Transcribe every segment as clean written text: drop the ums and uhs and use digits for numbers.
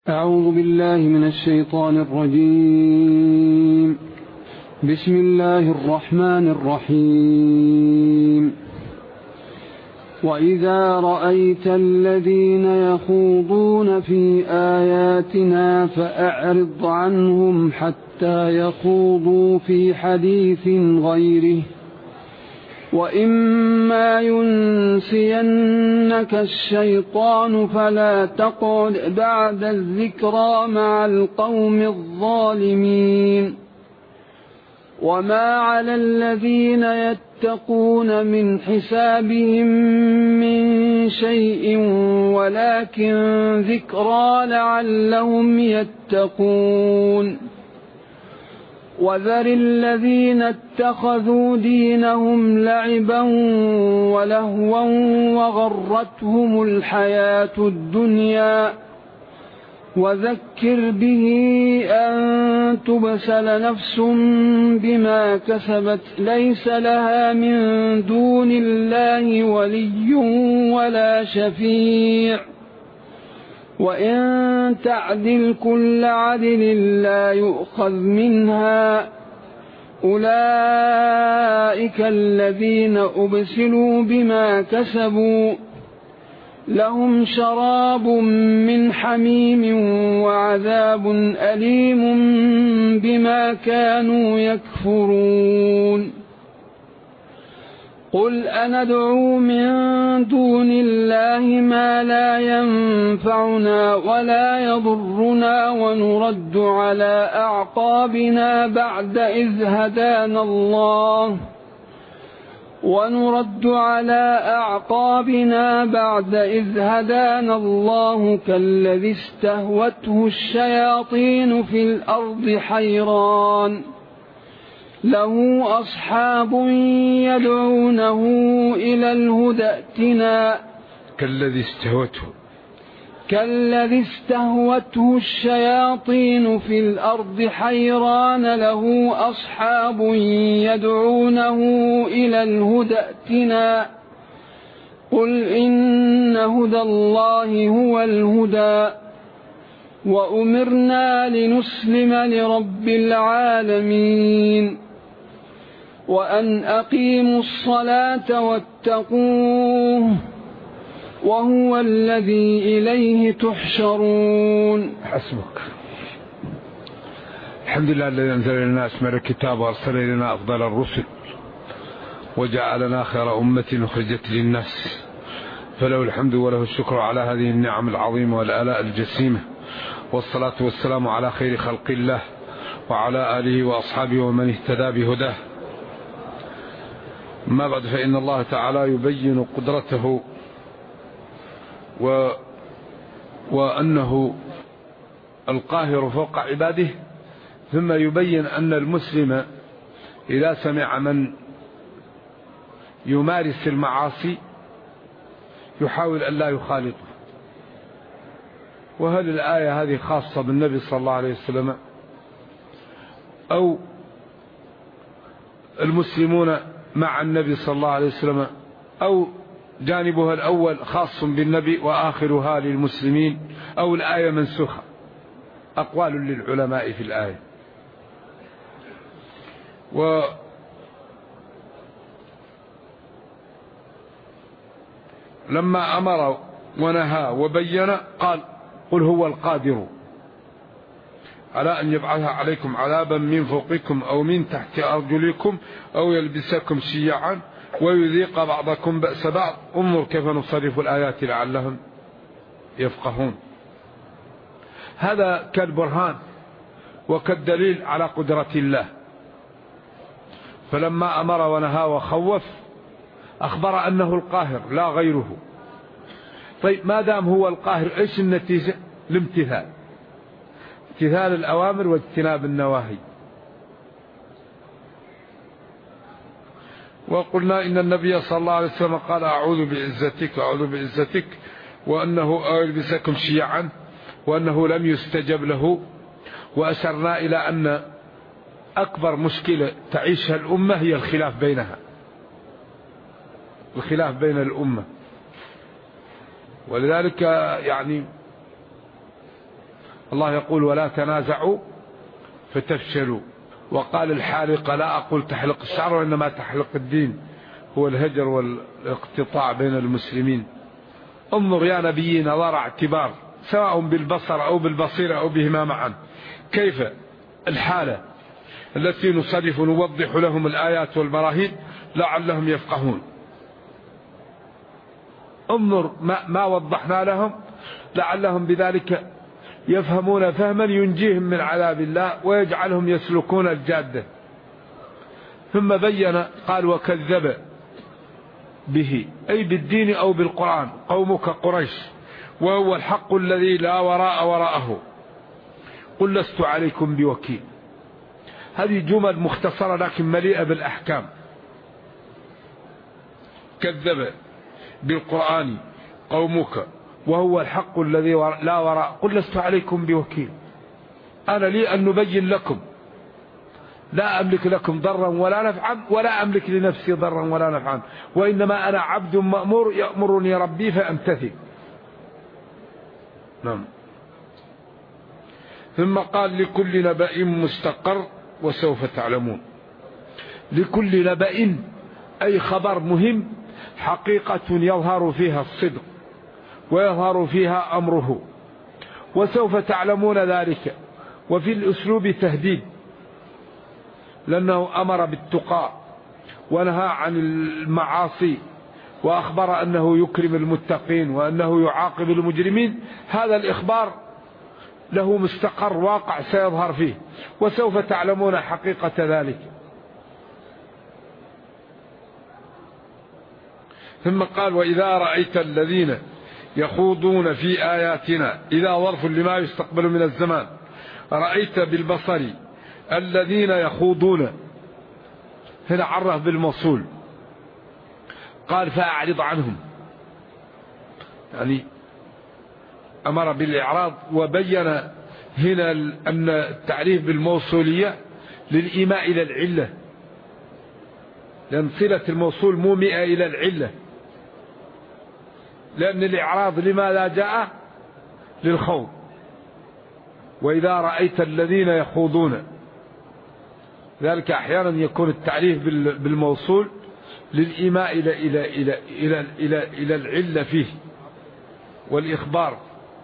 أعوذ بالله من الشيطان الرجيم. بسم الله الرحمن الرحيم. وإذا رأيت الذين يخوضون في آياتنا فأعرض عنهم حتى يخوضوا في حديث غيره، وإما ينسينك الشيطان فلا تقعد بعد الذكرى مع القوم الظالمين. وما على الذين يتقون من حسابهم من شيء ولكن ذكرى لعلهم يتقون. وذر الذين اتخذوا دينهم لعبا ولهوا وغرتهم الحياة الدنيا، وذكر به أن تبسل نفس بما كسبت ليس لها من دون الله ولي ولا شفيع، وإن تعدل كل عدل لا يؤخذ منها. أولئك الذين أبسلوا بما كسبوا، لهم شراب من حميم وعذاب أليم بما كانوا يكفرون. قل أندعو من دون الله ما لا ينفعنا ولا يضرنا ونرد على أعقابنا بعد إذ هدانا الله كالذي استهوته الشياطين في الأرض حيران له أصحاب يدعونه إلى الهدى ائتنا. كالذي استهوته الشياطين في الأرض حيران له أصحاب يدعونه إلى الهدى ائتنا. قل إن هدى الله هو الهدى، وأمرنا لنسلم لرب العالمين، وأن أقيموا الصلاة واتقوه وهو الذي إليه تحشرون. حسبك. الحمد لله الذي أنزل إلينا أشمل الكتاب وأرسل إلينا أفضل الرسل وجعلنا خير أمة أخرجت للناس، فله الحمد وله الشكر على هذه النعم العظيمة والآلاء الجسيمة، والصلاة والسلام على خير خلق الله وعلى آله وأصحابه ومن اهتدى بهداه. ما بعد، فإن الله تعالى يبين قدرته وأنه القاهر فوق عباده، ثم يبين أن المسلم إذا سمع من يمارس المعاصي يحاول أن لا يخالطه. وهل الآية هذه خاصة بالنبي صلى الله عليه وسلم أو المسلمون مع النبي صلى الله عليه وسلم، أو جانبها الأول خاص بالنبي وآخرها للمسلمين، أو الآية منسوخة؟ أقوال للعلماء في الآية. ولما أمر ونهى وبين قال: قل هو القادر على أن يبعث عليكم عذابا من فوقكم أو من تحت أرجلكم أو يلبسكم شيعا ويذيق بعضكم بأس بعض، انظر كيف نصرف الآيات لعلهم يفقهون. هذا كالبرهان وكالدليل على قدرة الله. فلما أمر ونهى وخوف أخبر أنه القاهر لا غيره. طيب، ما دام هو القاهر، إيش النتيجة؟ الامتثال، امتثال الأوامر واجتناب النواهي. وقلنا إن النبي صلى الله عليه وسلم قال: أعوذ بعزتك أعوذ بعزتك، وأنه يلبسكم شيعا، وأنه لم يستجب له. وأشرنا إلى أن أكبر مشكلة تعيشها الأمة هي الخلاف بينها، الخلاف بين الأمة. ولذلك يعني الله يقول ولا تنازعوا فتفشلوا. وقال الحالقة لا أقول تحلق الشعر وإنما تحلق الدين، هو الهجر والاقتطاع بين المسلمين. انظر يا نبي نظر اعتبار سواء بالبصر أو بالبصيرة أو بهما معا، كيف الحالة التي نصرف نوضح لهم الآيات والبراهين لعلهم يفقهون. انظر ما وضحنا لهم لعلهم بذلك يفهمون فهما ينجيهم من عذاب الله ويجعلهم يسلكون الجادة. ثم بين قال وكذب به أي بالدين أو بالقرآن قومك قريش وهو الحق الذي لا وراء وراءه قل لست عليكم بوكيل. هذه جمل مختصرة لكن مليئة بالأحكام. كذب بالقرآن قومك وهو الحق الذي لا وراء قل لست عليكم بوكيل. أنا لي أن نبين لكم، لا أملك لكم ضرا ولا نفعا ولا أملك لنفسي ضرا ولا نفعا، وإنما أنا عبد مأمور يأمرني ربي فأمتثل. نعم. ثم قال لكل نبأ مستقر وسوف تعلمون. لكل نبأ أي خبر مهم حقيقة يظهر فيها الصدق ويظهر فيها أمره، وسوف تعلمون ذلك. وفي الأسلوب تهديد لأنه أمر بالتقى ونهى عن المعاصي وأخبر أنه يكرم المتقين وأنه يعاقب المجرمين. هذا الإخبار له مستقر واقع سيظهر فيه، وسوف تعلمون حقيقة ذلك. ثم قال وإذا رأيت الذين يخوضون في آياتنا، إذا ظرف لما يستقبل من الزمان، رأيت بالبصر الذين يخوضون، هنا عرف بالموصول قال فأعرض عنهم، يعني أمر بالإعراض. وبين هنا أن التعريف بالموصولية للإيماء إلى العلة، لأن صلة الموصول مومئة إلى العلة، لأن الإعراض لماذا جاء؟ للخوض. وإذا رأيت الذين يخوضون، ذلك أحيانا يكون التعريف بالموصول للإيماء إلى العلة فيه والإخبار.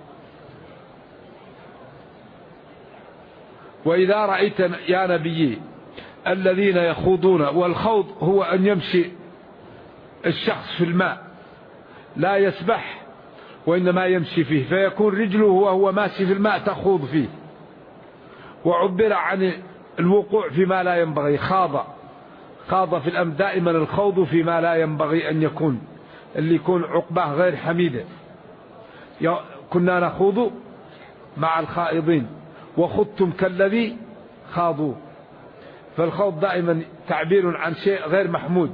وإذا رأيت يا نبي الذين يخوضون، والخوض هو أن يمشي الشخص في الماء لا يسبح وإنما يمشي فيه، فيكون رجله وهو ماشي في الماء تخوض فيه. وعبر عن الوقوع فيما لا ينبغي، خاض في الأمر. دائما الخوض فيما لا ينبغي أن يكون، اللي يكون عقباه غير حميدة. كنا نخوض مع الخائضين وخضتم كالذي خاضوا. فالخوض دائما تعبير عن شيء غير محمود.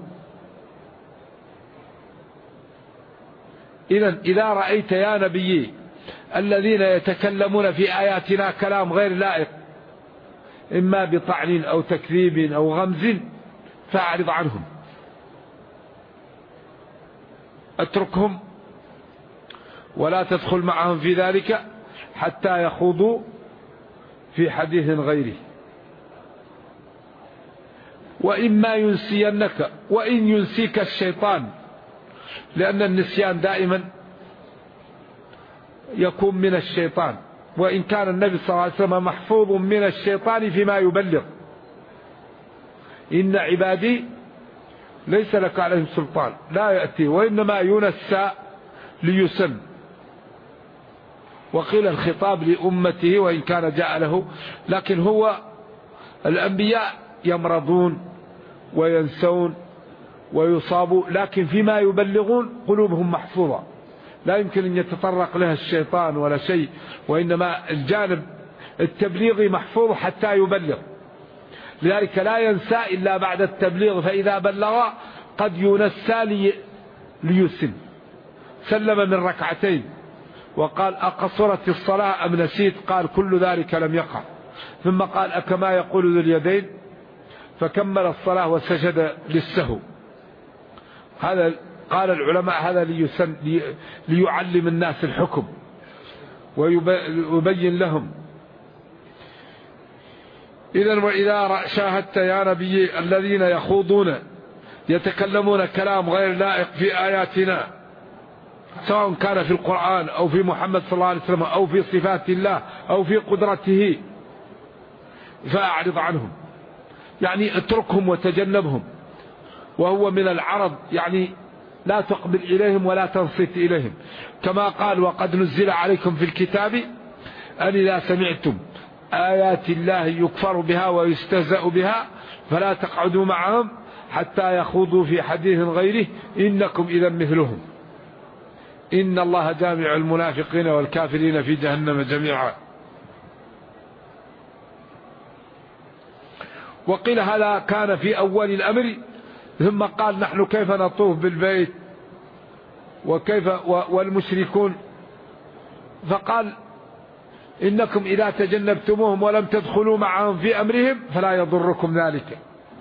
إذا رأيت يا نبي الذين يتكلمون في آياتنا كلام غير لائق، إما بطعن أو تكذيب أو غمز، فأعرض عنهم، اتركهم ولا تدخل معهم في ذلك حتى يخوضوا في حديث غيره. وإما ينسينك، وإن ينسيك الشيطان، لأن النسيان دائما يكون من الشيطان، وإن كان النبي صلى الله عليه وسلم محفوظ من الشيطان فيما يبلغ. إن عبادي ليس لك عليهم سلطان، لا يأتي، وإنما ينسى ليسن. وقيل الخطاب لأمته وإن كان جاء له، لكن هو الأنبياء يمرضون وينسون ويصابوا، لكن فيما يبلغون قلوبهم محفوظة، لا يمكن أن يتطرق لها الشيطان ولا شيء، وإنما الجانب التبليغي محفوظ حتى يبلغ. لذلك لا ينسى إلا بعد التبليغ، فإذا بلغ قد ينسى ليسن. سلم من ركعتين وقال أقصرت الصلاة أم نسيت؟ قال كل ذلك لم يقع. ثم قال أكما يقول ذو اليدين؟ فكمل الصلاة وسجد للسهو. هذا قال العلماء هذا ليعلم الناس الحكم ويبين لهم إذن وإذا شاهدت يا نبي الذين يخوضون يتكلمون كلام غير لائق في آياتنا، سواء كان في القرآن أو في محمد صلى الله عليه وسلم أو في صفات الله أو في قدرته، فأعرض عنهم، يعني اتركهم وتجنبهم. وهو من العرض، يعني لا تقبل إليهم ولا تنصت إليهم، كما قال وقد نزل عليكم في الكتاب أن إذا سمعتم آيات الله يكفر بها ويستهزأ بها فلا تقعدوا معهم حتى يخوضوا في حديث غيره إنكم إذا مثلهم إن الله جامع المنافقين والكافرين في جهنم جميعا. وقيل هذا كان في أول الأمر، ثم قال نحن كيف نطوف بالبيت وكيف والمشركون، فقال إنكم إذا تجنبتموهم ولم تدخلوا معهم في أمرهم فلا يضركم ذلك.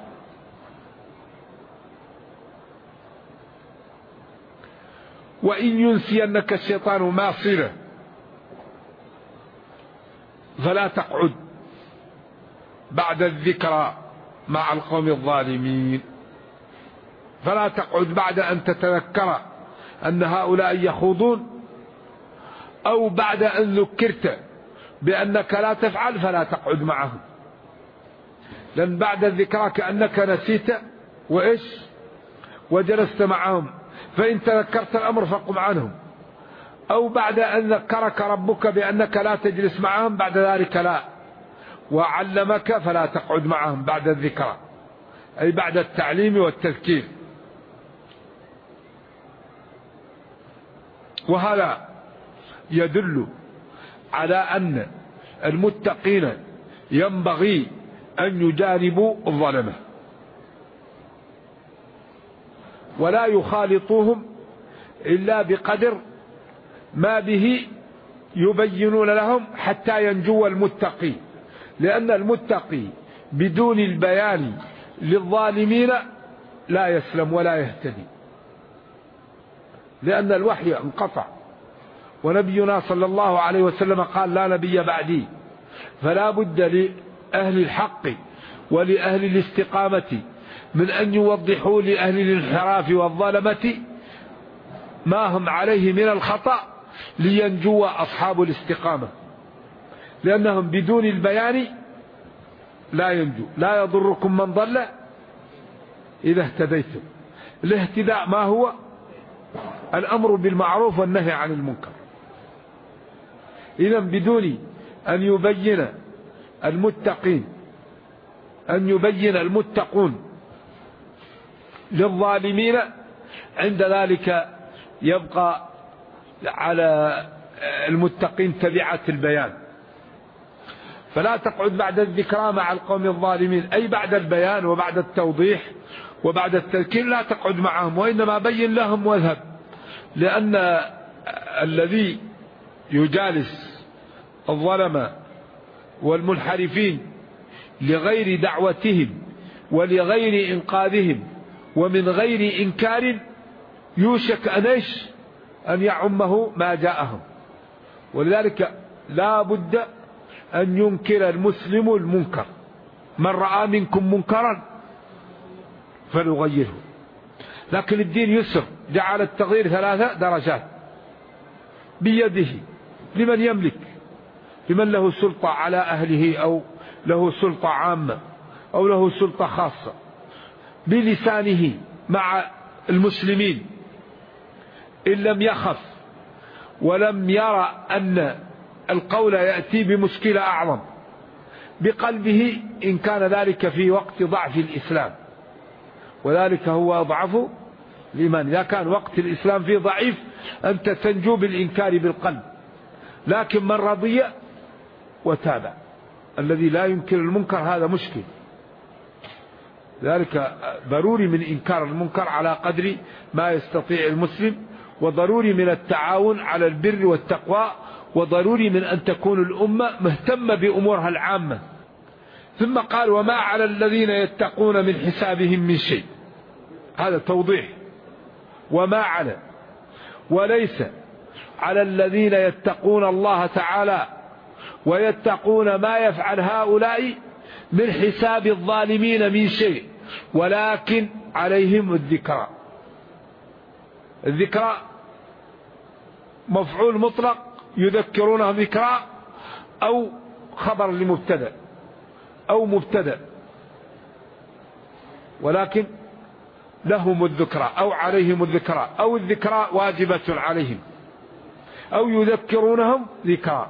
وإن ينسينك الشيطان معصية فلا تقعد بعد الذكرى مع القوم الظالمين، فلا تقعد بعد أن تتذكر أن هؤلاء يخوضون، أو بعد أن ذكرت بأنك لا تفعل فلا تقعد معهم، لأن بعد الذكرى كأنك نسيت وإيش وجلست معهم، فإن تذكرت الأمر فقم عنهم. أو بعد أن ذكرك ربك بأنك لا تجلس معهم بعد ذلك لا، وعلمك فلا تقعد معهم بعد الذكرى، أي بعد التعليم والتذكير. وهذا يدل على أن المتقين ينبغي أن يجانبوا الظلمة ولا يخالطوهم إلا بقدر ما به يبينون لهم حتى ينجو المتقي، لأن المتقي بدون البيان للظالمين لا يسلم ولا يهتدي، لأن الوحي انقطع، ونبينا صلى الله عليه وسلم قال لا نبي بعدي، فلا بد لأهل الحق ولأهل الاستقامة من أن يوضحوا لأهل الانحراف والظلمة ما هم عليه من الخطأ لينجو أصحاب الاستقامة، لأنهم بدون البيان لا ينجو. لا يضركم من ضل إذا اهتديتم. الاهتداء ما هو؟ الأمر بالمعروف والنهي عن المنكر. إذن بدون أن يبين المتقين أن يبين المتقون للظالمين، عند ذلك يبقى على المتقين تبعة البيان. فلا تقعد بعد الذكرى مع القوم الظالمين، أي بعد البيان وبعد التوضيح وبعد التذكير لا تقعد معهم، وإنما بين لهم واذهب، لأن الذي يجالس الظلمة والمنحرفين لغير دعوتهم ولغير إنقاذهم ومن غير إنكار يوشك أن يعمه ما جاءهم. ولذلك لا بد أن ينكر المسلم المنكر، من رأى منكم منكرا فليغيره. لكن الدين يسر، جعل التغيير 3 درجات بيده لمن يملك، لمن له سلطة على أهله أو له سلطة عامة أو له سلطة خاصة، بلسانه مع المسلمين إن لم يخف ولم يرى أن القول يأتي بمشكلة أعظم، بقلبه إن كان ذلك في وقت ضعف الإسلام، وذلك هو أضعف الإيمان. إذا كان وقت الإسلام فيه ضعيف أنت تنجو بالإنكار بالقلب، لكن من رضي وتابع الذي لا ينكر المنكر هذا مشكل. ذلك ضروري من إنكار المنكر على قدر ما يستطيع المسلم، وضروري من التعاون على البر والتقوى، وضروري من أن تكون الأمة مهتمة بأمورها العامة. ثم قال وما على الذين يتقون من حسابهم من شيء، هذا توضيح. وما على، وليس على الذين يتقون الله تعالى ويتقون ما يفعل هؤلاء من حساب الظالمين من شيء، ولكن عليهم الذكرى. الذكرى مفعول مطلق يذكرونهم ذكرى، أو خبر لمبتدأ أو مبتدأ، ولكن لهم الذكرى أو عليهم الذكرى، أو الذكرى واجبة عليهم، أو يذكرونهم ذكرى،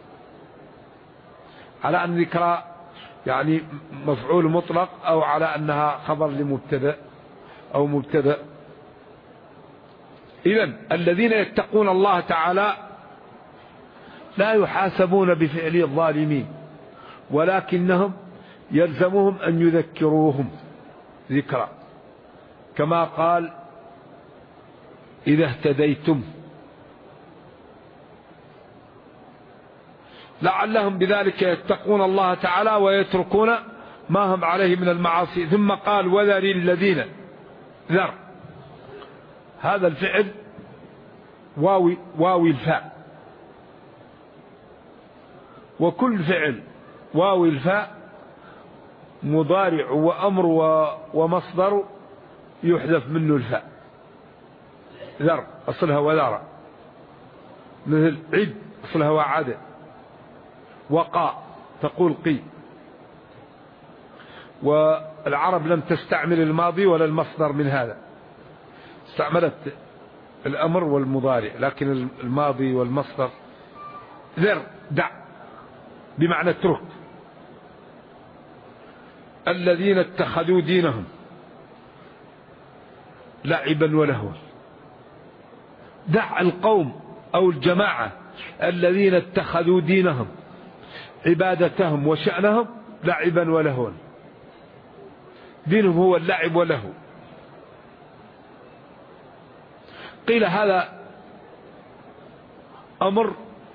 على أن ذكرى يعني مفعول مطلق، أو على أنها خبر لمبتدأ أو مبتدأ. إذن الذين يتقون الله تعالى لا يحاسبون بفعل الظالمين، ولكنهم يلزمهم أن يذكروهم ذكرى، كما قال إذا اهتديتم، لعلهم بذلك يتقون الله تعالى ويتركون ما هم عليه من المعاصي. ثم قال وذر الذين، ذر هذا الفعل واوي الفاء، وكل فعل واوي الفاء مضارع وأمر ومصدر يحذف منه الفاء. ذر أصلها وذر، مثل عد أصلها وعد، وقاء تقول قي. والعرب لم تستعمل الماضي ولا المصدر من هذا، استعملت الأمر والمضارع، لكن الماضي والمصدر. ذر دع بمعنى اترك. الذين اتخذوا دينهم لعبا ولهوا، دع القوم أو الجماعة الذين اتخذوا دينهم عبادتهم وشأنهم لعبا ولهوا. دينهم هو اللعب واللهو. قيل هذا أمر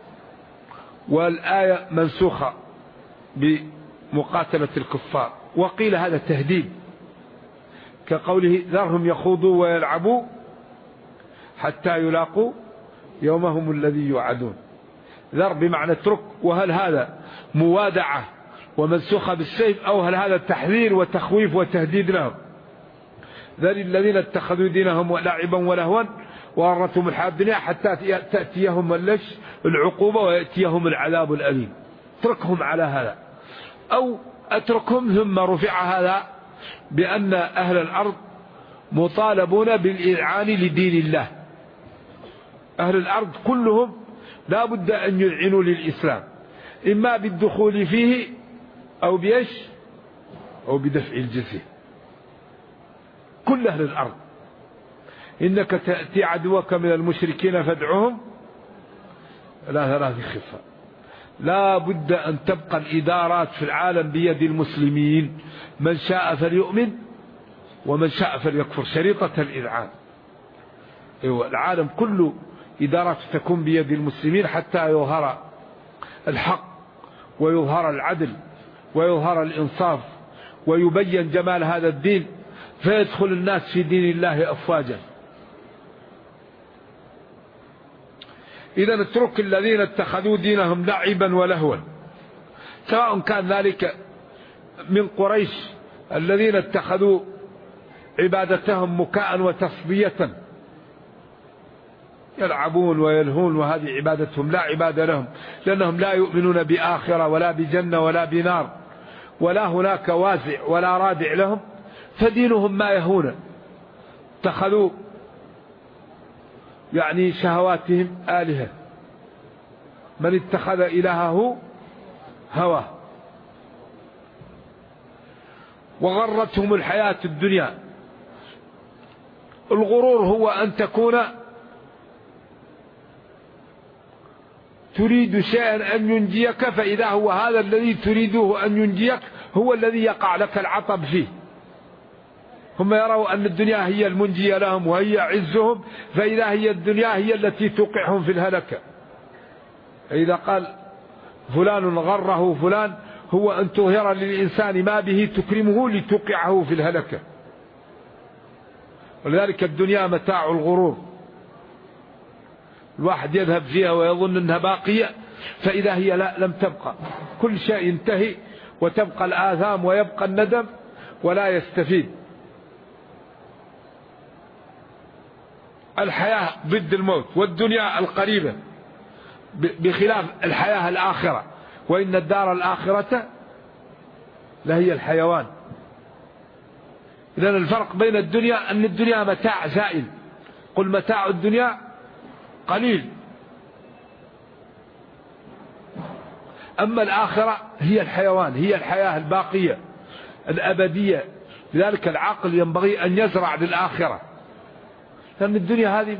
والآية منسوخة بمقاتلة الكفار، وقيل هذا تهديد، كقوله ذرهم يخوضوا ويلعبوا حتى يلاقوا يومهم الذي يوعدون. ذر بمعنى اترك. وهل هذا موادعة ومنسوخة بالسيف، أو هل هذا تحذير وتخويف وتهديد لهم؟ ذر الذين اتخذوا دينهم لعبا ولهوا وغرتهم الحياة الدنيا حتى تأتيهم العقوبة ويأتيهم العذاب الأليم. اتركهم على هذا، أو اتركهم. ثم رفع هذا بأن أهل الأرض مطالبون بالإذعان لدين الله. أهل الأرض كلهم لا بد أن يذعنوا للإسلام، إما بالدخول فيه أو بيش أو بدفع الجزية. كل أهل الأرض. إنك تأتي عدوك من المشركين فادعهم لا ثلاث خفة. لا بد أن تبقى الإدارات في العالم بيد المسلمين، من شاء فليؤمن ومن شاء فليكفر، شريطة الإذعان. العالم كله إدارات تكون بيد المسلمين حتى يظهر الحق ويظهر العدل ويظهر الإنصاف ويبين جمال هذا الدين، فيدخل الناس في دين الله أفواجا. إذا اترك الذين اتخذوا دينهم لعبا ولهوا، سواء كان ذلك من قريش الذين اتخذوا عبادتهم مكاء وتصبية، يلعبون ويلهون، وهذه عبادتهم لا عبادة لهم، لأنهم لا يؤمنون بآخرة ولا بجنة ولا بنار، ولا هناك وازع ولا رادع لهم، فدينهم ما يهون. اتخذوا يعني شهواتهم آلهة. من اتخذ إلهه هواه وغرتهم الحياة الدنيا. الغرور هو أن تكون تريد شيئا أن ينجيك، فإذا هو هذا الذي تريده أن ينجيك هو الذي يقع لك العطب فيه. هم يروا أن الدنيا هي المنجية لهم وهي عزهم، فإذا هي الدنيا هي التي توقعهم في الهلكة. إذا قال فلان غره فلان، هو أن تظهر للإنسان ما به تكرمه لتوقعه في الهلكة. ولذلك الدنيا متاع الغرور، الواحد يذهب فيها ويظن أنها باقية، فإذا هي لا لم تبقى، كل شيء ينتهي وتبقى الآثام ويبقى الندم ولا يستفيد. الحياة ضد الموت، والدنيا القريبة بخلاف الحياة الآخرة، وإن الدار الآخرة لهي الحيوان. إذن الفرق بين الدنيا أن الدنيا متاع زائل، قل متاع الدنيا قليل، أما الآخرة هي الحيوان، هي الحياة الباقية الأبدية. لذلك العقل ينبغي أن يزرع للآخرة، لأن الدنيا هذه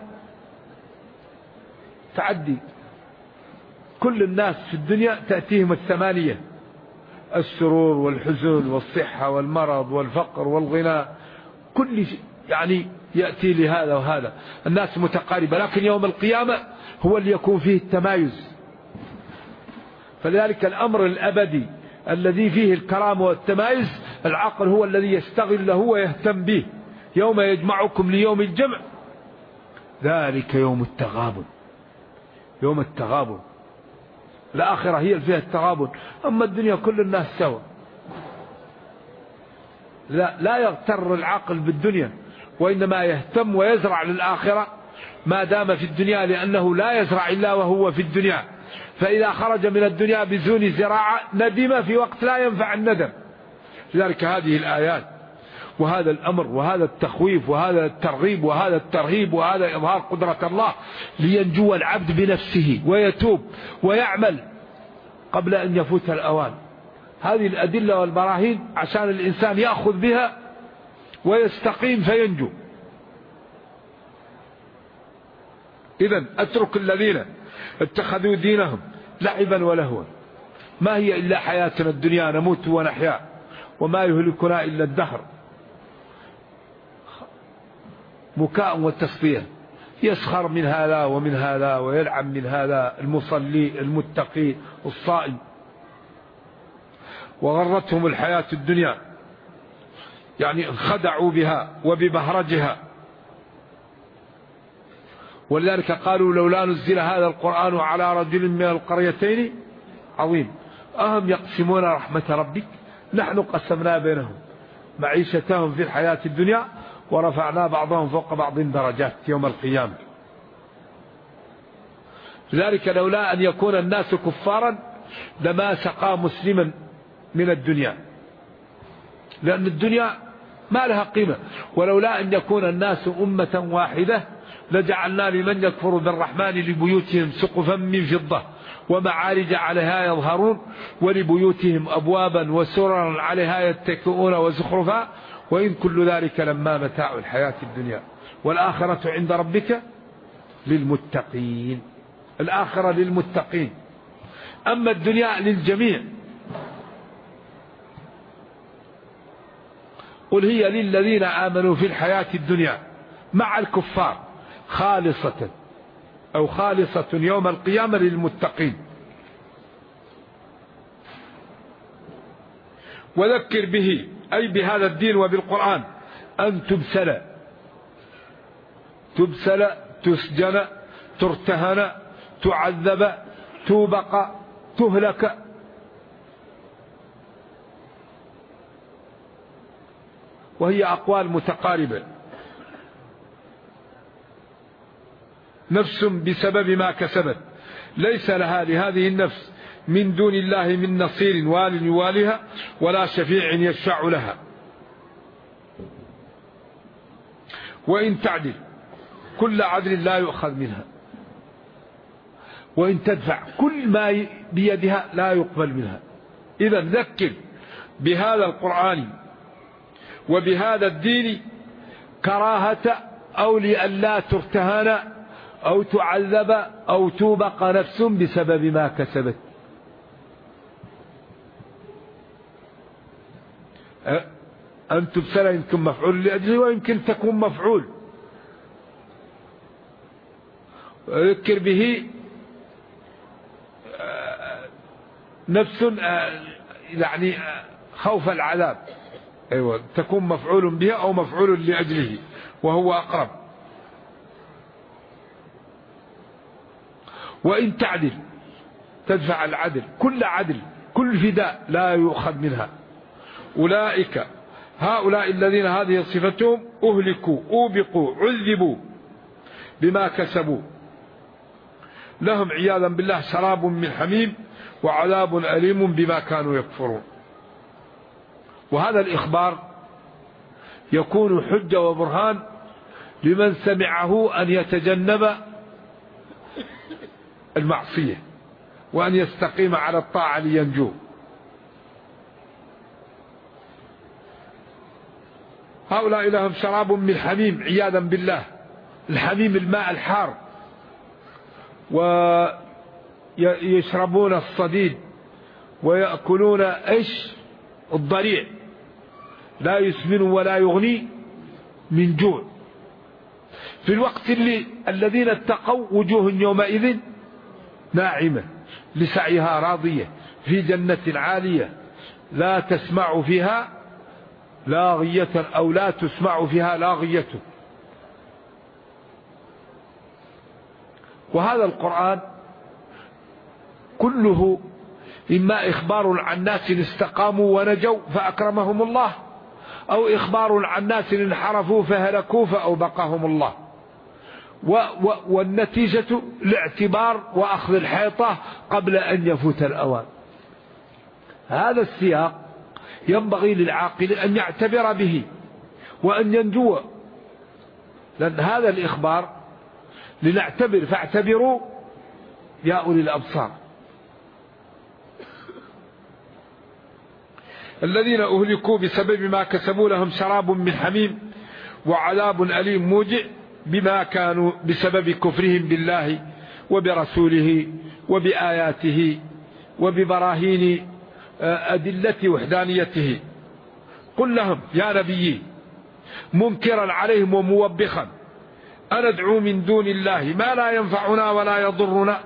تعدي. كل الناس في الدنيا تأتيهم الثمانية: السرور والحزن والصحة والمرض والفقر والغنى، كل شيء يعني يأتي لهذا وهذا، الناس متقاربة. لكن يوم القيامة هو اللي يكون فيه التمايز. فلذلك الأمر الأبدي الذي فيه الكرامة والتمايز، العقل هو الذي يستغل له ويهتم به. يوم يجمعكم ليوم الجمع ذلك يوم التغابن، يوم التغابن. الآخرة هي اللي فيها التغابن، أما الدنيا كل الناس سوا. لا يغتر العقل بالدنيا، وإنما يهتم ويزرع للآخرة ما دام في الدنيا، لأنه لا يزرع إلا وهو في الدنيا. فإذا خرج من الدنيا بدون زراعة ندم في وقت لا ينفع الندم. لذلك هذه الآيات وهذا الأمر وهذا التخويف وهذا الترغيب وهذا الترهيب وهذا إظهار قدرة الله لينجو العبد بنفسه ويتوب ويعمل قبل أن يفوت الأوان. هذه الأدلة والبراهين عشان الإنسان يأخذ بها ويستقيم فينجو. إذن اترك الذين اتخذوا دينهم لعبا ولهوا، ما هي إلا حياتنا الدنيا نموت ونحيا وما يهلكنا إلا الدهر، مكاء وتصفية، يسخر من هذا ومن هذا ويلعب من هذا، المصلي المتقي الصائم. وغرتهم الحياة الدنيا، يعني انخدعوا بها وببهرجها. ولذلك قالوا لولا نزل هذا القرآن على رجل من القريتين عظيم أهم يقسمون رحمة ربك نحن قسمنا بينهم معيشتهم في الحياة الدنيا ورفعنا بعضهم فوق بعض درجات يوم القيامة. لذلك لولا أن يكون الناس كفارا لما سقى مسلما من الدنيا، لأن الدنيا ما لها قيمة. ولولا أن يكون الناس أمة واحدة لجعلنا لمن يكفر بالرحمن لبيوتهم سقفا من فضة ومعارج عليها يظهرون ولبيوتهم أبوابا وسررا عليها يتكئون وزخرفا وإن كل ذلك لما متاع الحياة الدنيا والآخرة عند ربك للمتقين. الآخرة للمتقين، أما الدنيا للجميع. قل هي للذين آمنوا في الحياة الدنيا مع الكفار خالصة أو خالصة يوم القيامة للمتقين. وذكر به أي بهذا الدين وبالقرآن أن تبسل تسجن ترتهن تعذب توبق تهلك. وهي أقوال متقاربة. نفس بسبب ما كسبت ليس لها لهذه النفس من دون الله من نصير وال يوالها ولا شفيع يشفع لها. وإن تعدل كل عدل لا يؤخذ منها، وإن تدفع كل ما بيدها لا يقبل منها. إذا ذكر بهذا القرآن وبهذا الدين كراهة أو لئلا ترتهن أو تعذب أو توبق نفس بسبب ما كسبت. أن تبسل يمكن مفعول لأجله ويمكن تكون مفعول. ذكر به نفس يعني خوف العذاب، أيوة تكون مفعول به أو مفعول لأجله وهو أقرب. وإن تعدل تدفع العدل كل عدل كل فداء لا يؤخذ منها. هؤلاء الذين هذه صفتهم أهلكوا أوبقوا عذبوا بما كسبوا، لهم عياذا بالله شراب من حميم وعذاب أليم بما كانوا يكفرون. وهذا الإخبار يكون حجة وبرهان لمن سمعه أن يتجنب المعصية وأن يستقيم على الطاعة لينجو. هؤلاء لهم شراب من حميم عياذا بالله. الحميم الماء الحار، ويشربون الصديد ويأكلون الضريع، لا يسمن ولا يغني من جوع. في الوقت الذين اتقوا وجوه يومئذ ناعمة لسعيها راضية في جنة عالية لا تسمع فيها لاغية أو لا تسمع فيها لاغية. وهذا القرآن كله إما إخبار عن ناس استقاموا ونجوا فأكرمهم الله، أو إخبار عن ناس انحرفوا فهلكوا فأوبقهم الله. والنتيجة الاعتبار وأخذ الحيطة قبل أن يفوت الأوان. هذا السياق ينبغي للعاقل أن يعتبر به وأن ينجو، لأن هذا الإخبار لنعتبر، فاعتبروا يا أولي الأبصار. الذين أهلكوا بسبب ما كسبوا لهم شراب من حميم وعذاب أليم موجع بما كانوا بسبب كفرهم بالله وبرسوله وبآياته وببراهين أدلة وحدانيته. قل لهم يا نبي منكرا عليهم وموبخا أندعو من دون الله ما لا ينفعنا ولا يضرنا.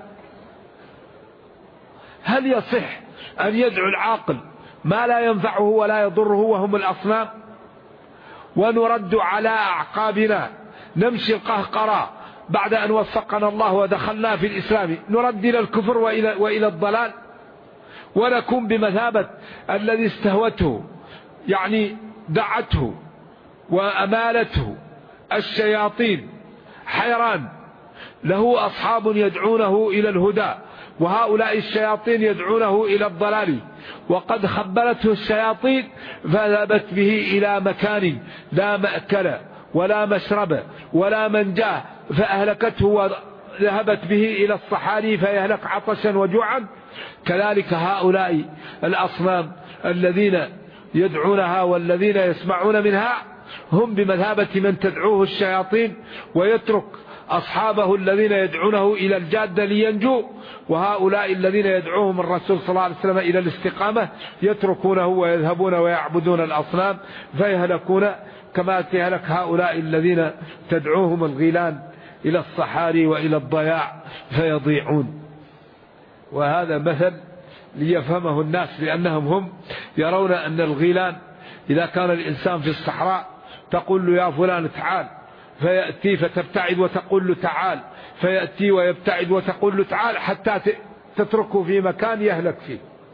هل يصح أن يدعو العاقل ما لا ينفعه ولا يضره وهم الأصنام، ونرد على أعقابنا نمشي القهقرة بعد أن وفقنا الله ودخلنا في الإسلام، نرد إلى الكفر وإلى الضلال، ونكون بمثابة الذي استهوته يعني دعته وأمالته الشياطين، حيران له أصحاب يدعونه إلى الهدى وهؤلاء الشياطين يدعونه إلى الضلال، وقد خبلته الشياطين فذهبت به إلى مكان لا مأكل ولا مشرب ولا منجاه فأهلكته، وذهبت به إلى الصحاري فيهلك عطشا وجوعا. كذلك هؤلاء الأصنام الذين يدعونها والذين يسمعون منها هم بمثابة من تدعوه الشياطين ويترك أصحابه الذين يدعونه إلى الجادة لينجوا، وهؤلاء الذين يدعوهم الرسول صلى الله عليه وسلم إلى الاستقامة يتركونه ويذهبون ويعبدون الأصنام فيهلكون كما تهلك هؤلاء الذين تدعوهم الغيلان إلى الصحاري وإلى الضياع فيضيعون. وهذا مثل ليفهمه الناس، لأنهم هم يرون أن الغيلان إذا كان الإنسان في الصحراء تقول له يا فلان تعال فيأتي، فتبتعد وتقول له تعال فيأتي ويبتعد وتقول له تعال، حتى تتركه في مكان يهلك فيه.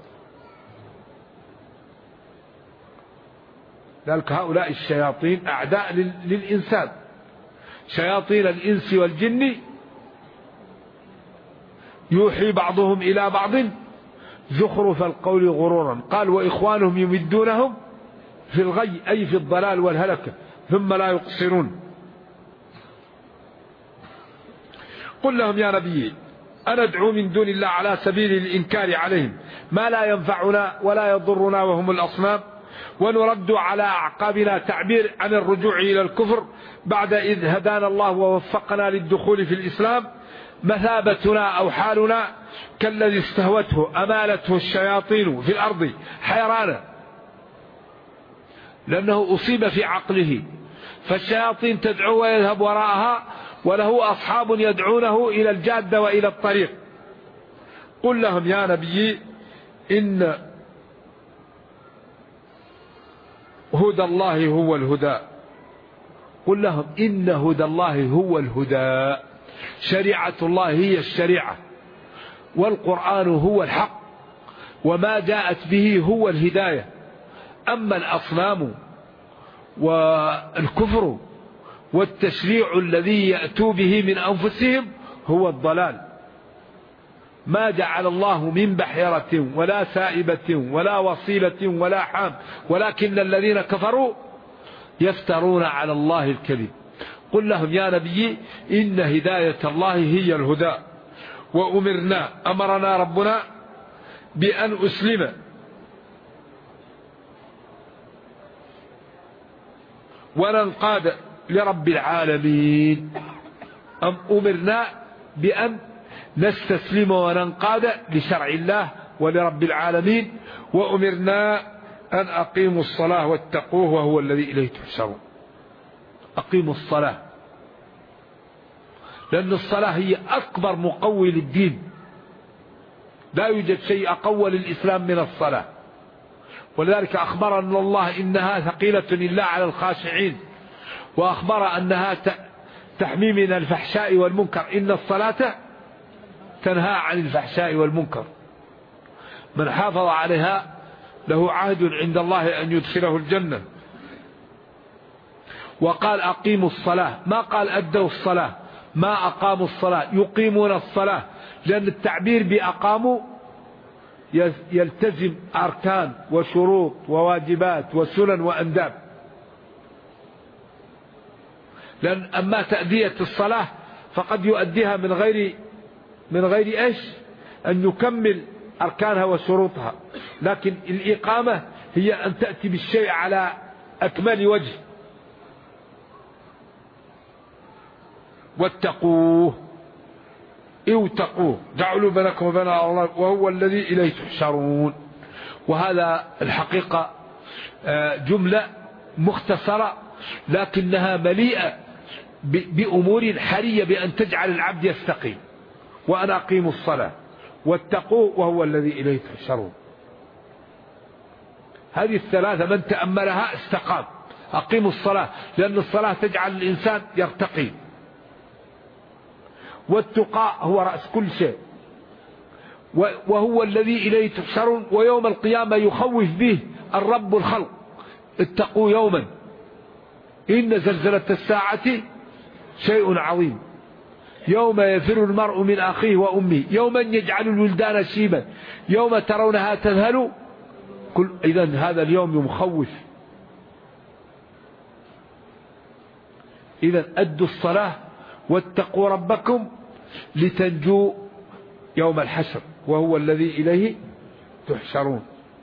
ذلك هؤلاء الشياطين أعداء للإنسان، شياطين الإنس والجن يوحي بعضهم إلى بعض زخرف القول غرورا، قال وإخوانهم يمدونهم في الغي أي في الضلال والهلكة ثم لا يقصرون. قل لهم يا نبي أندعو من دون الله على سبيل الإنكار عليهم ما لا ينفعنا ولا يضرنا وهم الأصنام، ونرد على أعقابنا تعبير عن الرجوع إلى الكفر بعد إذ هدانا الله ووفقنا للدخول في الإسلام. مثابتنا أو حالنا كالذي استهوته أمالته الشياطين في الأرض حيرانا، لأنه أصيب في عقله، فالشياطين تدعو ويذهب وراءها، وله أصحاب يدعونه إلى الجادة وإلى الطريق. قل لهم يا نبي إن هدى الله هو الهدى. قل لهم إن هدى الله هو الهدى، شريعة الله هي الشريعة، والقرآن هو الحق، وما جاءت به هو الهداية. أما الأصنام والكفر والتشريع الذي يأتوا به من أنفسهم هو الضلال. ما جعل الله من بحيرة ولا سائبة ولا وصيلة ولا حام، ولكن الذين كفروا يفترون على الله الكذب. قل لهم يا نبي إن هداية الله هي الهدى، أمرنا ربنا بأن أسلم وننقاد لرب العالمين. أمرنا بأن نستسلم وننقاد لشرع الله ولرب العالمين، وأمرنا أن أقيموا الصلاة واتقوه وهو الذي إليه تحشرون. أقيموا الصلاة، لأن الصلاة هي أكبر مقوي للدين، لا يوجد شيء أقوى للإسلام من الصلاة. ولذلك أخبرنا الله إنها ثقيلة إلا على الخاشعين، وأخبر أنها تحمي من الفحشاء والمنكر، إن الصلاة تنهى عن الفحشاء والمنكر. من حافظ عليها له عهد عند الله أن يدخله الجنة. وقال أقيموا الصلاة، ما قال أدوا الصلاة، ما أقاموا الصلاة، يقيمون الصلاة، لأن التعبير بأقاموا يلتزم أركان وشروط وواجبات وسنن وأنداب. لأن أما تأدية الصلاة فقد يؤديها من غير إيش أن يكمل أركانها وشروطها، لكن الإقامة هي أن تأتي بالشيء على أكمل وجه. واتقوه، اتقوه، جعلوا بينكم وبين الله وهو الذي إليه تحشرون. وهذا الحقيقة جملة مختصرة لكنها مليئة بأمور حرية بأن تجعل العبد يستقيم. وأن أقيموا الصلاة واتقوه وهو الذي إليه تحشرون. هذه الثلاثة من تأملها استقام. أقيموا الصلاة، لأن الصلاة تجعل الإنسان يرتقي. والتقاء هو رأس كل شيء، وهو الذي إليه تحشرون. ويوم القيامة يخوف به الرب الخلق، اتقوا يوما إن زلزلة الساعة شيء عظيم، يوم يفر المرء من أخيه وأمه، يوما يجعل الولدان شيبا، يوم ترونها تذهل إذن هذا اليوم مخوف. إذن أدوا الصلاة واتقوا ربكم لتنجوا يوم الحشر وهو الذي إليه تحشرون.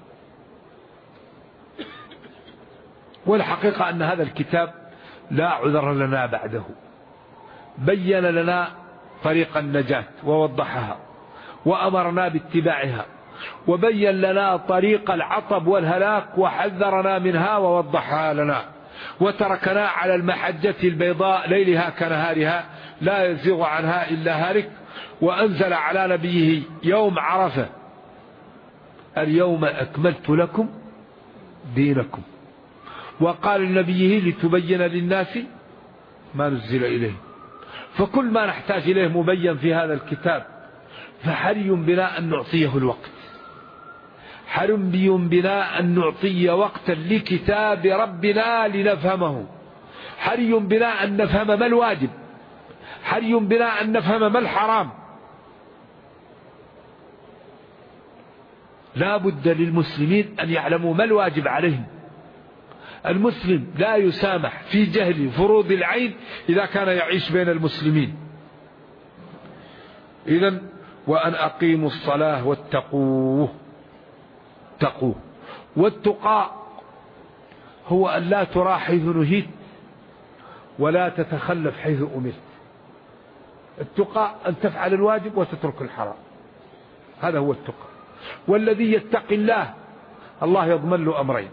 والحقيقة أن هذا الكتاب لا عذر لنا بعده، بين لنا طريق النجاة ووضحها وأمرنا باتباعها، وبين لنا طريق العطب والهلاك وحذرنا منها ووضحها لنا، وتركنا على المحجة البيضاء ليلها كنهارها لا يزيغ عنها إلا هالك. وأنزل على نبيه يوم عرفة اليوم أكملت لكم دينكم، وقال لنبيه لتبين للناس ما نزل إليه. فكل ما نحتاج إليه مبين في هذا الكتاب، فحري بنا أن نعطيه الوقت، حري بنا أن نعطي وقتا لكتاب ربنا لنفهمه، حري بنا أن نفهم ما الواجب، حري بنا أن نفهم ما الحرام. لا بد للمسلمين أن يعلموا ما الواجب عليهم. المسلم لا يسامح في جهل فروض العين إذا كان يعيش بين المسلمين. إذن وأن أقيموا الصلاة واتقوه، تقوه. والتقى هو أن لا ترى حيث نهيت ولا تتخلف حيث أمرت. التقى أن تفعل الواجب وتترك الحرام، هذا هو التقى. والذي يتقي الله يضمن له أمرين،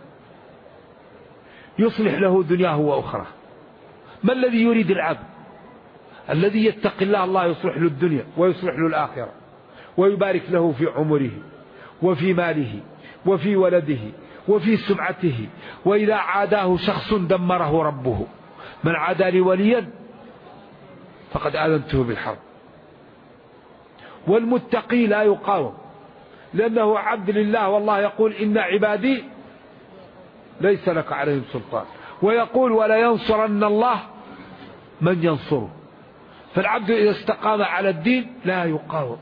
يصلح له دنياه وأخرى. ما الذي يريد العبد؟ الذي يتقي الله يصلح له الدنيا ويصلح له الآخرة، ويبارك له في عمره وفي ماله وفي ولده وفي سمعته. وإذا عاداه شخص دمره ربه. من عادى لي وليا فقد آذنته بالحرب. والمتقي لا يقاوم، لأنه عبد لله، والله يقول إن عبادي ليس لك عليهم سلطان، ويقول ولا ينصرن الله من ينصره. فالعبد إذا استقام على الدين لا يقاوم،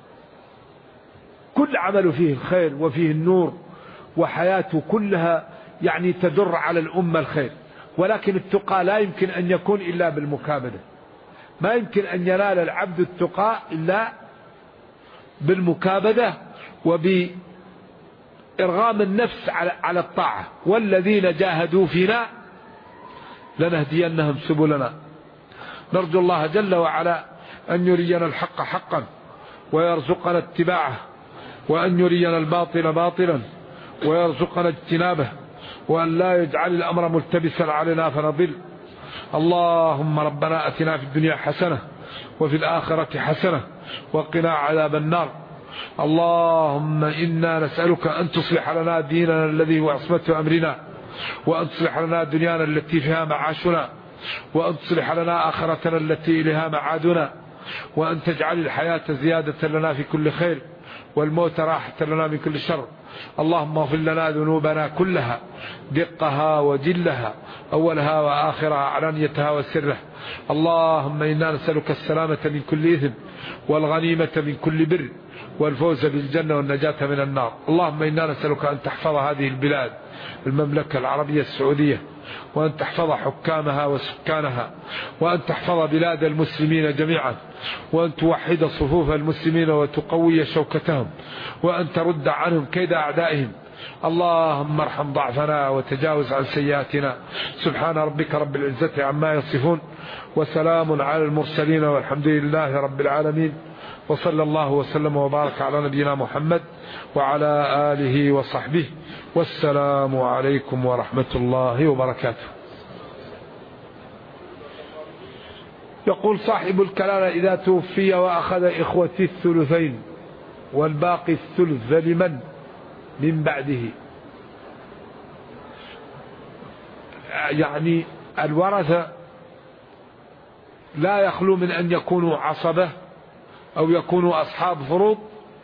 كل عمله فيه الخير وفيه النور، وحياته كلها يعني تدر على الأمة الخير. ولكن التقى لا يمكن أن يكون إلا بالمكابدة، ما يمكن أن ينال العبد التقى إلا بالمكابدة وبإرغام النفس على الطاعة. والذين جاهدوا فينا لنهدينهم سبلنا. نرجو الله جل وعلا أن يرينا الحق حقا ويرزقنا اتباعه، وأن يرينا الباطل باطلا ويرزقنا اجتنابه، وأن لا يجعل الأمر ملتبسا علينا فنضل. اللهم ربنا أتنا في الدنيا حسنة وفي الآخرة حسنة وقنا عذاب النار. اللهم إنا نسألك أن تصلح لنا ديننا الذي هو عصمة أمرنا، وأن تصلح لنا دنيانا التي فيها معاشنا، وأن تصلح لنا آخرتنا التي إليها معادنا، وأن تجعل الحياة زيادة لنا في كل خير والموت راحة لنا من كل شر. اللهم اغفر لنا ذنوبنا كلها دقها وجلها، أولها وآخرها، علانيتها وسرها. اللهم إنا نسألك السلامة من كل إثم والغنيمة من كل بر والفوز بالجنة والنجاة من النار. اللهم إنا نسألك أن تحفظ هذه البلاد المملكة العربية السعودية، وأن تحفظ حكامها وسكانها، وأن تحفظ بلاد المسلمين جميعا، وأن توحد صفوف المسلمين وتقوي شوكتهم، وأن ترد عنهم كيد أعدائهم. اللهم ارحم ضعفنا وتجاوز عن سيئاتنا. سبحان ربك رب العزة عما يصفون، وسلام على المرسلين، والحمد لله رب العالمين. وصلى الله وسلم وبارك على نبينا محمد وعلى آله وصحبه، والسلام عليكم ورحمة الله وبركاته. يقول صاحب الكلالة: إذا توفي وأخذ إخوتي الثلثين والباقي الثلث فلمن من بعده؟ يعني الورثة لا يخلو من أن يكونوا عصبة، أو يكونوا أصحاب فروض،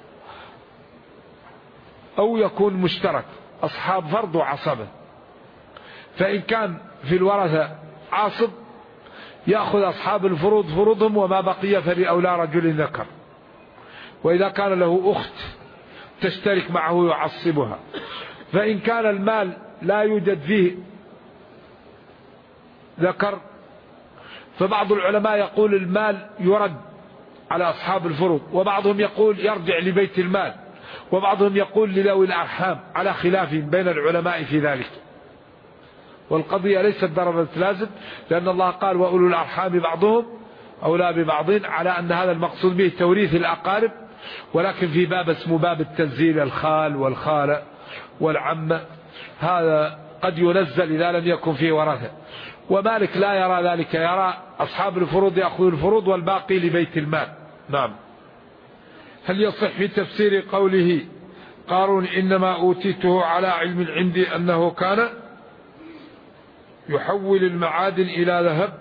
أو يكون مشترك أصحاب فرض وعصبة. فإن كان في الورثة عاصب يأخذ أصحاب الفروض فروضهم، وما بقي فلأولى رجل ذكر. وإذا كان له أخت تشترك معه يعصبها. فإن كان المال لا يوجد فيه ذكر، فبعض العلماء يقول المال يرد على أصحاب الفروض، وبعضهم يقول يرجع لبيت المال، وبعضهم يقول لذوي الأرحام، على خلاف بين العلماء في ذلك. والقضية ليست ضربة لازم، لأن الله قال وأولو الأرحام بعضهم أولى ببعض، على أن هذا المقصود به توريث الأقارب، ولكن في باب اسمه باب التنزيل، الخال والخالة والعمة، هذا قد ينزل إذا لم يكن فيه ورثة. ومالك لا يرى ذلك، يرى أصحاب الفروض يأخذون الفروض والباقي لبيت المال. نعم. هل يصح في تفسير قوله قارون إنما أوتيته على علم عندي أنه كان يحول المعادن إلى ذهب؟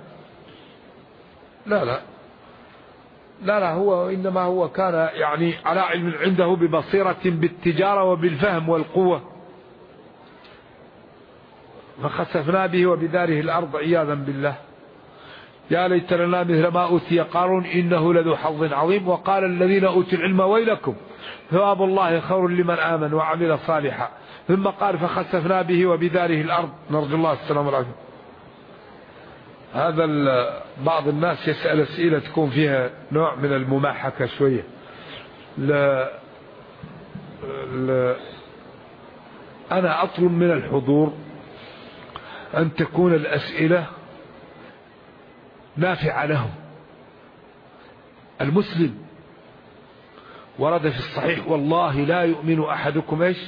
لا، هو إنما هو كان يعني على علم عنده ببصيرة بالتجارة وبالفهم والقوة، فخسفنا به وبداره الأرض عياذا بالله. يا ليت لنا مثل ما أوتي قارون إنه لذو حظ عظيم. وقال الذين أوتوا العلم ويلكم ثواب الله خير لمن آمن وعمل صالحا. ثم قال فخسفنا به وبداره الأرض. نرجو الله السلام عليكم. هذا بعض الناس يسأل أسئلة تكون فيها نوع من المماحكة شوية. أنا أطلب من الحضور أن تكون الأسئلة نافعة لهم. المسلم ورد في الصحيح والله لا يؤمن أحدكم إيش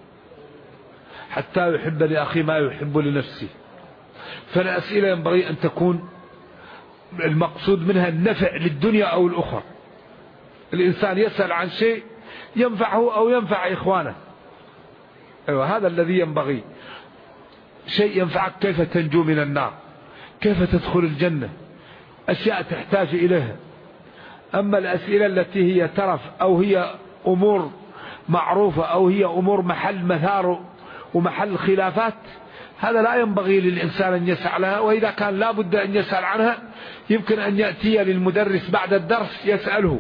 حتى يحب لأخيه ما يحب لنفسه. فالأسئلة ينبغي أن تكون المقصود منها النفع للدنيا أو الأخرى. الإنسان يسأل عن شيء ينفعه أو ينفع إخوانه. أيوة، هذا الذي ينبغي. شيء ينفعك، كيف تنجو من النار، كيف تدخل الجنة، أشياء تحتاج إليها. أما الأسئلة التي هي ترف أو هي أمور معروفة أو هي أمور محل مثار ومحل خلافات، هذا لا ينبغي للإنسان أن يسأل لها، وإذا كان لا بد أن يسأل عنها يمكن أن يأتي للمدرس بعد الدرس يسأله،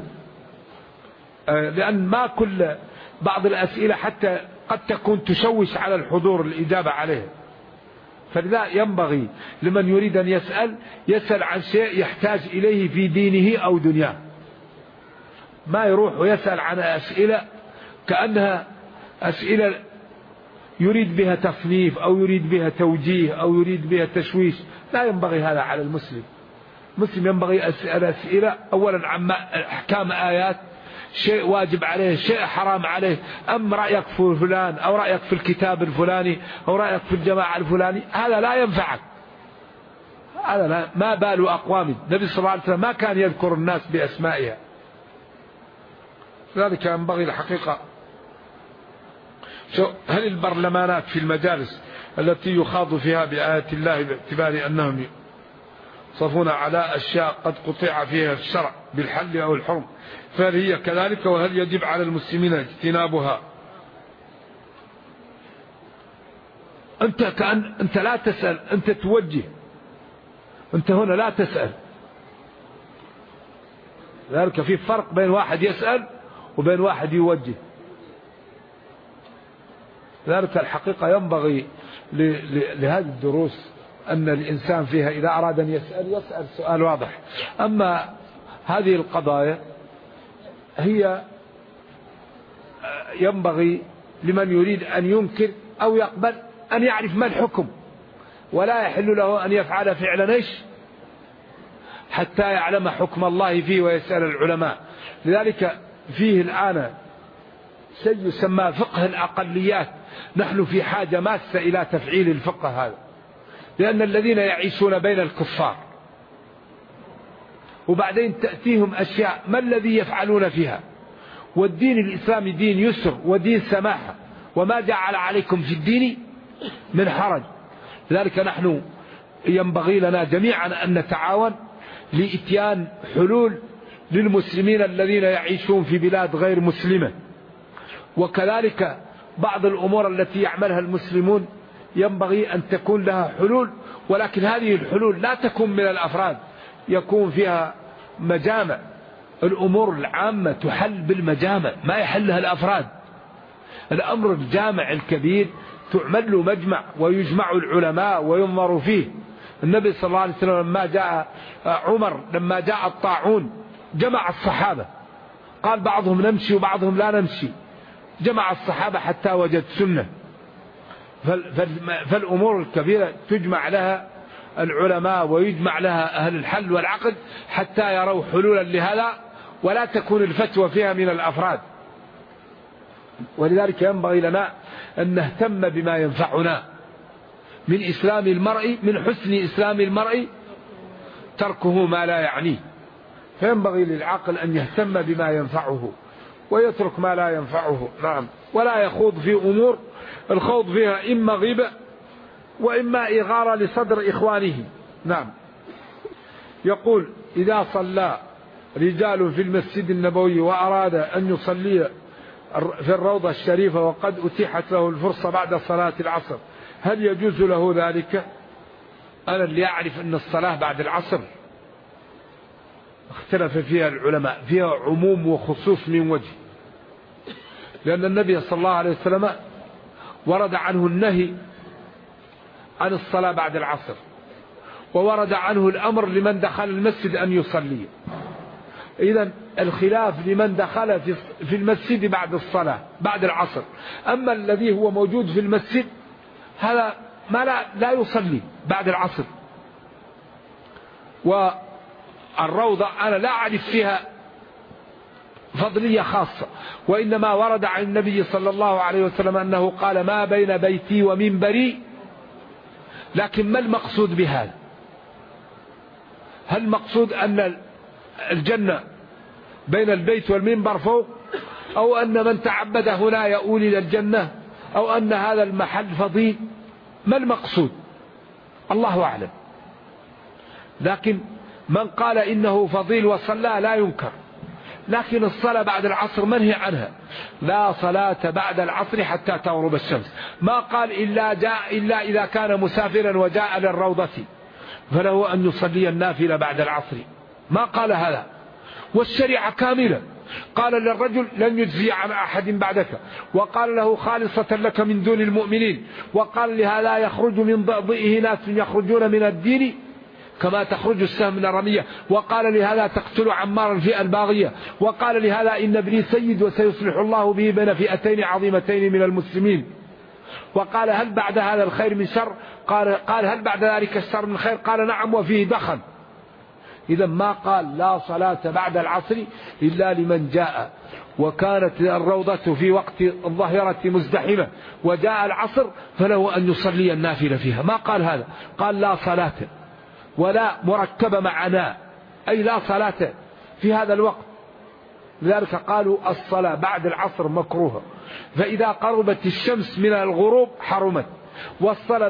لأن ما كل بعض الأسئلة حتى قد تكون تشوش على الحضور الإجابة عليه، فلذا ينبغي لمن يريد أن يسأل عن شيء يحتاج إليه في دينه أو دنياه، ما يروح ويسأل عن أسئلة كأنها أسئلة يريد بها تصنيف أو يريد بها توجيه أو يريد بها تشويش، لا ينبغي هذا على المسلم. المسلم ينبغي أسئلة أولا عن أحكام آيات، شيء واجب عليه، شيء حرام عليه، أم رأيك في فلان أو رأيك في الكتاب الفلاني أو رأيك في الجماعة الفلاني، هذا لا ينفعك. هذا لا، ما بال أقوام النبي صلى الله عليه وسلم ما كان يذكر الناس بأسمائها، لذلك ينبغي الحقيقة. هل البرلمانات في المجالس التي يخاض فيها بآيات الله باعتبار أنهم يصفون على أشياء قد قطع فيها الشرع بالحل أو الحرم، فهل هي كذلك؟ وهل يجب على المسلمين اجتنابها؟ أنت لا تسأل، أنت توجه، أنت هنا لا تسأل. ذلك في فرق بين واحد يسأل وبين واحد يوجه. ذلك الحقيقة ينبغي لهذه الدروس أن الإنسان فيها إذا أراد أن يسأل سؤال واضح. أما هذه القضايا هي ينبغي لمن يريد أن ينكر أو يقبل أن يعرف ما الحكم، ولا يحل له أن يفعل فعلا إيش حتى يعلم حكم الله فيه ويسأل العلماء. لذلك فيه الآن شيء يسمى فقه الأقليات، نحن في حاجة ماسة إلى تفعيل الفقه هذا، لأن الذين يعيشون بين الكفار وبعدين تأتيهم أشياء ما الذي يفعلون فيها، والدين الإسلامي دين يسر ودين سماحة، وما جعل عليكم في الدين من حرج. لذلك نحن ينبغي لنا جميعا أن نتعاون لإتيان حلول للمسلمين الذين يعيشون في بلاد غير مسلمة، وكذلك بعض الأمور التي يعملها المسلمون ينبغي أن تكون لها حلول، ولكن هذه الحلول لا تكون من الأفراد، يكون فيها مجامع. الأمور العامة تحل بالمجامع، ما يحلها الأفراد. الأمر الجامع الكبير تعمل له مجمع ويجمع العلماء وينظر فيه. النبي صلى الله عليه وسلم لما جاء عمر لما جاء الطاعون جمع الصحابة، قال بعضهم نمشي وبعضهم لا نمشي، جمع الصحابة حتى وجد سنة. فالأمور الكبيرة تجمع لها العلماء ويجمع لها أهل الحل والعقد حتى يروا حلولا لهذا، ولا تكون الفتوى فيها من الأفراد. ولذلك ينبغي لنا أن نهتم بما ينفعنا من إسلام المرء، من حسن إسلام المرء تركه ما لا يعنيه. فينبغي للعقل أن يهتم بما ينفعه ويترك ما لا ينفعه. نعم، ولا يخوض في أمور الخوض فيها إما غيبة وإما إغارة لصدر إخوانه. نعم. يقول إذا صلى رجال في المسجد النبوي وأراد أن يصلي في الروضة الشريفة وقد أتيحت له الفرصة بعد صلاة العصر، هل يجوز له ذلك؟ أنا اللي أعرف أن الصلاة بعد العصر اختلف فيها العلماء، فيها عموم وخصوص من وجه، لأن النبي صلى الله عليه وسلم ورد عنه النهي عن الصلاة بعد العصر، وورد عنه الأمر لمن دخل المسجد أن يصلي. إذن الخلاف لمن دخل في المسجد بعد الصلاة بعد العصر. أما الذي هو موجود في المسجد هذا ما لا يصلي بعد العصر. والروضة أنا لا أعرف فيها فضلية خاصة، وإنما ورد عن النبي صلى الله عليه وسلم أنه قال ما بين بيتي ومنبري. لكن ما المقصود بهذا؟ هل المقصود أن الجنة بين البيت والمنبر فوق، أو أن من تعبد هنا يؤول إلى الجنة، أو أن هذا المحل فضيل؟ ما المقصود؟ الله أعلم. لكن من قال إنه فضيل وصلى لا ينكر، لكن الصلاة بعد العصر منهي عنها، لا صلاة بعد العصر حتى تغرب الشمس. ما قال إلا إذا كان مسافرا وجاء للروضة فله أن يصلي النافلة بعد العصر، ما قال هذا. والشريعة كاملة، قال للرجل لن يجزي عن أحد بعدك، وقال له خالصة لك من دون المؤمنين، وقال لهذا يخرج من ضئضئه ناس يخرجون من الدين كما تخرج السهم من الرمية، وقال لهذا تقتل عمارا الفئة الباغية، وقال لهذا إن ابني سيد وسيصلح الله به بين فئتين عظيمتين من المسلمين، وقال هل بعد هذا الخير من شر؟ قال هل بعد ذلك الشر من خير؟ قال نعم وفيه دخن. إذا ما قال لا صلاة بعد العصر إلا لمن جاء وكانت الروضة في وقت الظهيرة مزدحمة وجاء العصر فله أن يصلي النافلة فيها، ما قال هذا. قال لا صلاة ولا مركبة معنا، أي لا صلاة في هذا الوقت. لذلك قالوا الصلاة بعد العصر مكروهة، فإذا قربت الشمس من الغروب حرمت، والصلاة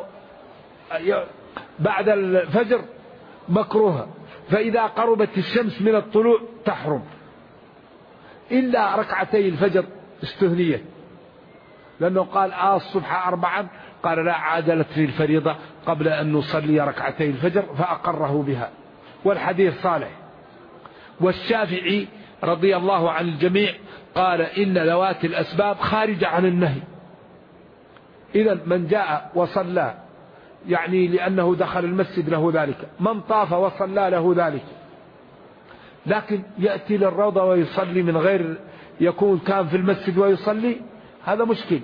بعد الفجر مكروهة، فإذا قربت الشمس من الطلوع تحرم، إلا ركعتي الفجر استثنيت، لأنه قال الصبح 4، قال لا عادلت الفريضة قبل أن نصلي ركعتي الفجر فأقره بها، والحديث صالح. والشافعي رضي الله عن الجميع قال إن ذوات الأسباب خارجة عن النهي. إذا من جاء وصلى يعني لأنه دخل المسجد له ذلك، من طاف وصلى له ذلك، لكن يأتي للروضة ويصلي من غير يكون كان في المسجد ويصلي، هذا مشكل،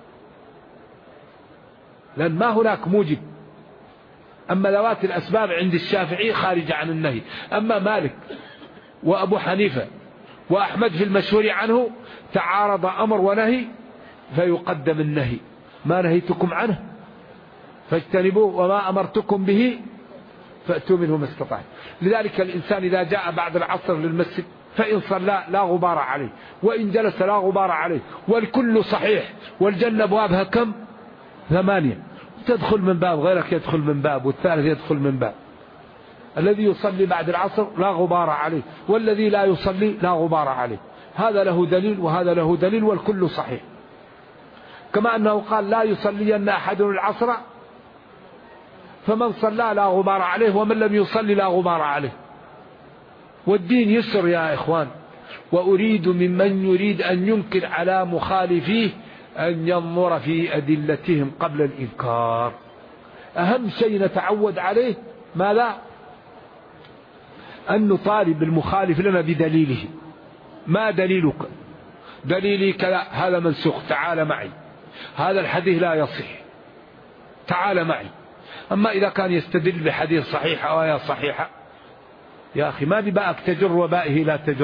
لأن ما هناك موجب. أما ذوات الأسباب عند الشافعي خارج عن النهي. أما مالك وأبو حنيفة وأحمد في المشهور عنه تعارض أمر ونهي فيقدم النهي، ما نهيتكم عنه فاجتنبوه وما أمرتكم به فأتوا منه ما استطعتم. لذلك الإنسان إذا جاء بعد العصر للمسجد فإن صلى لا غبار عليه، وإن جلس لا غبار عليه، والكل صحيح، والجنة أبوابها كم؟ 8، تدخل من باب غيرك يدخل من باب، والثالث يدخل من باب. الذي يصلي بعد العصر لا غبار عليه، والذي لا يصلي لا غبار عليه. هذا له دليل وهذا له دليل، والكل صحيح. كما أنه قال لا يصلين أحد العصر، فمن صلى لا غبار عليه، ومن لم يصلي لا غبار عليه. والدين يسر يا إخوان، وأريد ممن يريد أن ينكر على مخالفيه أن ينظر في أدلتهم قبل الإنكار. أهم شيء نتعود عليه ماذا؟ أن نطالب المخالف لنا بدليله. ما دليلك؟ دليلي كذا، هذا منسوخ، تعال معي، هذا الحديث لا يصح، تعال معي. أما إذا كان يستدل بحديث صحيح أو آية صحيحة، يا أخي ما بباءك تجر وبائه لا تجر.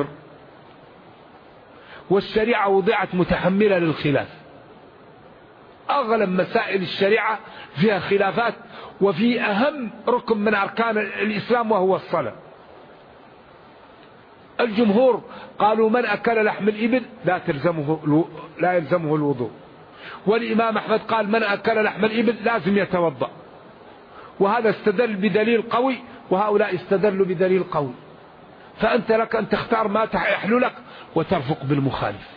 والشريعة وضعت متحملة للخلاف، أغلب مسائل الشريعة فيها خلافات، وفي أهم ركن من أركان الإسلام وهو الصلاة. الجمهور قالوا من أكل لحم الإبل لا يلزمه الوضوء، والإمام أحمد قال من أكل لحم الإبل لازم يتوضأ، وهذا استدل بدليل قوي، وهؤلاء استدلوا بدليل قوي. فأنت لك أن تختار ما يحلو لك وترفق بالمخالف.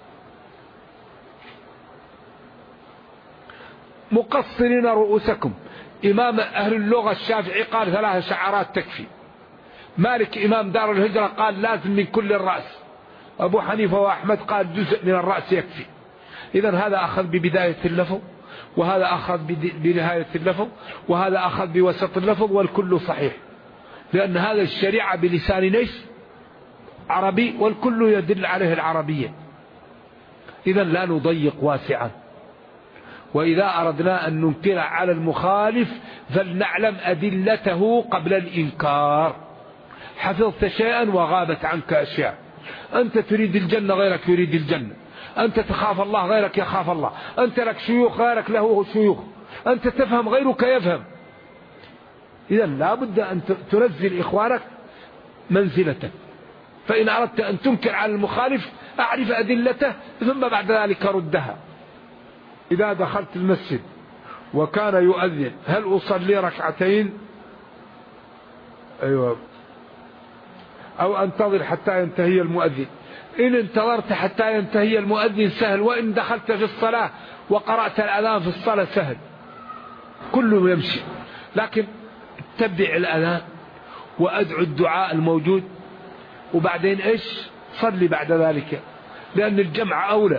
مقصرين رؤوسكم، إمام أهل اللغة الشافعي قال 3 شعرات تكفي، مالك إمام دار الهجرة قال لازم من كل الرأس، أبو حنيفة وأحمد قال جزء من الرأس يكفي. إذن هذا أخذ ببداية اللفظ، وهذا أخذ بنهاية اللفظ، وهذا أخذ بوسط اللفظ، والكل صحيح، لأن هذا الشريعة بلسان نيس عربي، والكل يدل عليه العربية. إذن لا نضيق واسعا، وإذا أردنا أن ننكر على المخالف فلنعلم أدلته قبل الإنكار. حفظت شيئا وغابت عنك أشياء، أنت تريد الجنة غيرك يريد الجنة، أنت تخاف الله غيرك يخاف الله، أنت لك شيوخ غيرك له شيوخ، أنت تفهم غيرك يفهم. إذا لا بد أن تنزل إخوانك منزلتك. فإن أردت أن تنكر على المخالف أعرف أدلته، ثم بعد ذلك ردها. إذا دخلت المسجد وكان يؤذن هل أصلي ركعتين؟ أيوة، أو أنتظر حتى ينتهي المؤذن. إن انتظرت حتى ينتهي المؤذن سهل، وإن دخلت في الصلاة وقرأت الأذان في الصلاة سهل، كله يمشي. لكن اتبع الأذان وأدعو الدعاء الموجود، وبعدين إيش صلي بعد ذلك، لأن الجمع أولى.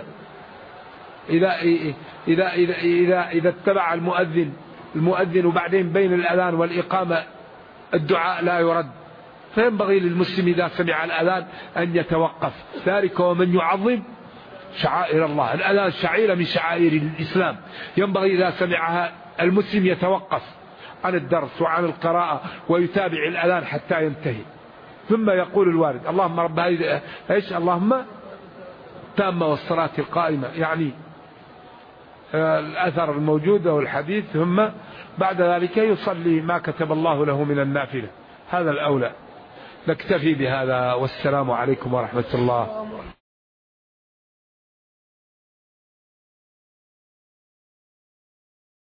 إذا اتبع المؤذن وبعدين بين الأذان والإقامة الدعاء لا يرد، فينبغي للمسلم إذا سمع الأذان أن يتوقف. ذلك ومن يعظم شعائر الله، الأذان شعيرة من شعائر الإسلام، ينبغي إذا سمعها المسلم يتوقف عن الدرس وعن القراءة ويتابع الأذان حتى ينتهي، ثم يقول الوارد اللهم رب هذه إيش اللهم تامة والصلاة القائمة، يعني الأثر الموجود والحديث، ثم بعد ذلك يصلي ما كتب الله له من النافلة. هذا الأولى. نكتفي بهذا، والسلام عليكم ورحمة الله.